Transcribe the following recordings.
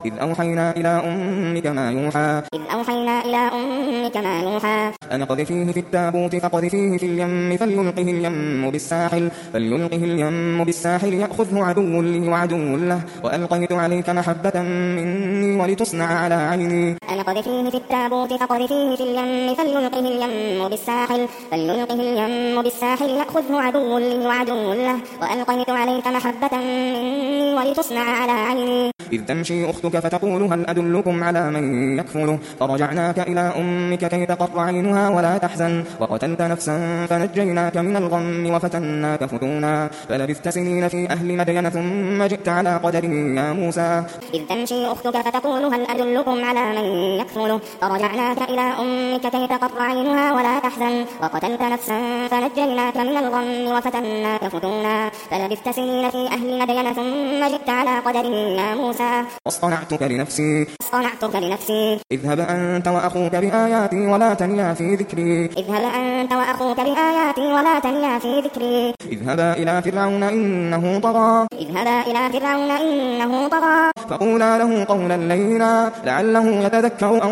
إذ أوحينا إلى أمك ما يوحى أن اقذفيه في التابوت فاقذفيه في اليم فليلقه اليم بالساحل يأخذه عدو لي وعدو له وألقيت عليك محبة مني ولتصنع على عيني أن اقذفيه في التابوت فاقذفيه في اليم فليلقه اليم بالساحل يأخذه عدو لي وعدو له وألقيت عليك محبة مني ولتصنع على عيني إذ تمشي أختك فتقول هل أدلكم على من يكفله فرجعناك إلى أمك كي تقر عينها ولا تحزن وقتلت نفسا فنجيناك من الغم وفتناك فتونا فلبثت سنين في أهل مدين ثم جئت على قدر يا موسى إذ تمشي أختك فتقول هل أدلكم على من يكفله فرجعناك إلى أمك كي تقر عينها ولا تحزن وقتلت نفسا فنجيناك من الغم وفتناك فتونا فلبثت سنين في أهل مدين ثم جئت على قدر يا موسى واصطنعتك لنفسي اذهب أنت وأخوك بآياتي ولا تنيا في ذكري اذهبا إلى فرعون إنه طغى فقولا له قولا لينا لعله يتذكر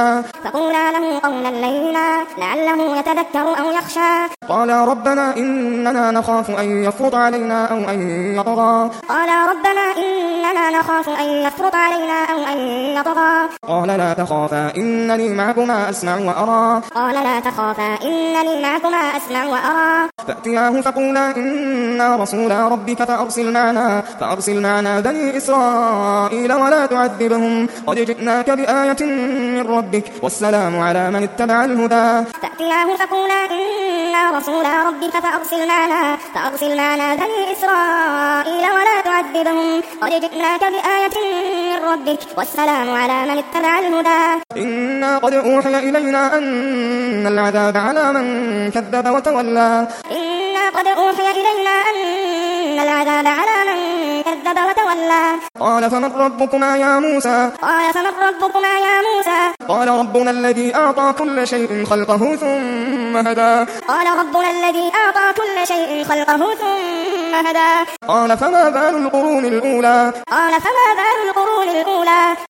أو يخشى قالا ربنا إننا نخاف أن يفرط علينا أو أن يطغى قال لا تخافا إنني معكما أسمع وأرى فأتياه فقولا إنا رسولا ربك فأرسل معنا بني إسرائيل ولا تعذبهم قد جئناك بآية من ربك والسلام على من اتبع الهدى فأتياه فقولا إنا رسولا ربك فأرسل معنا بني إسرائيل ولا تعذبهم قد جئناك بآية من ربك والسلام على من اتبع الهدى إنا قد أوحي إلينا أن العذاب على من كذب وتولى قال فمن ربكما يا موسى قال ربنا الذي أعطى كل شيء خلقه ثم هدى قال فما بال القرون الأولى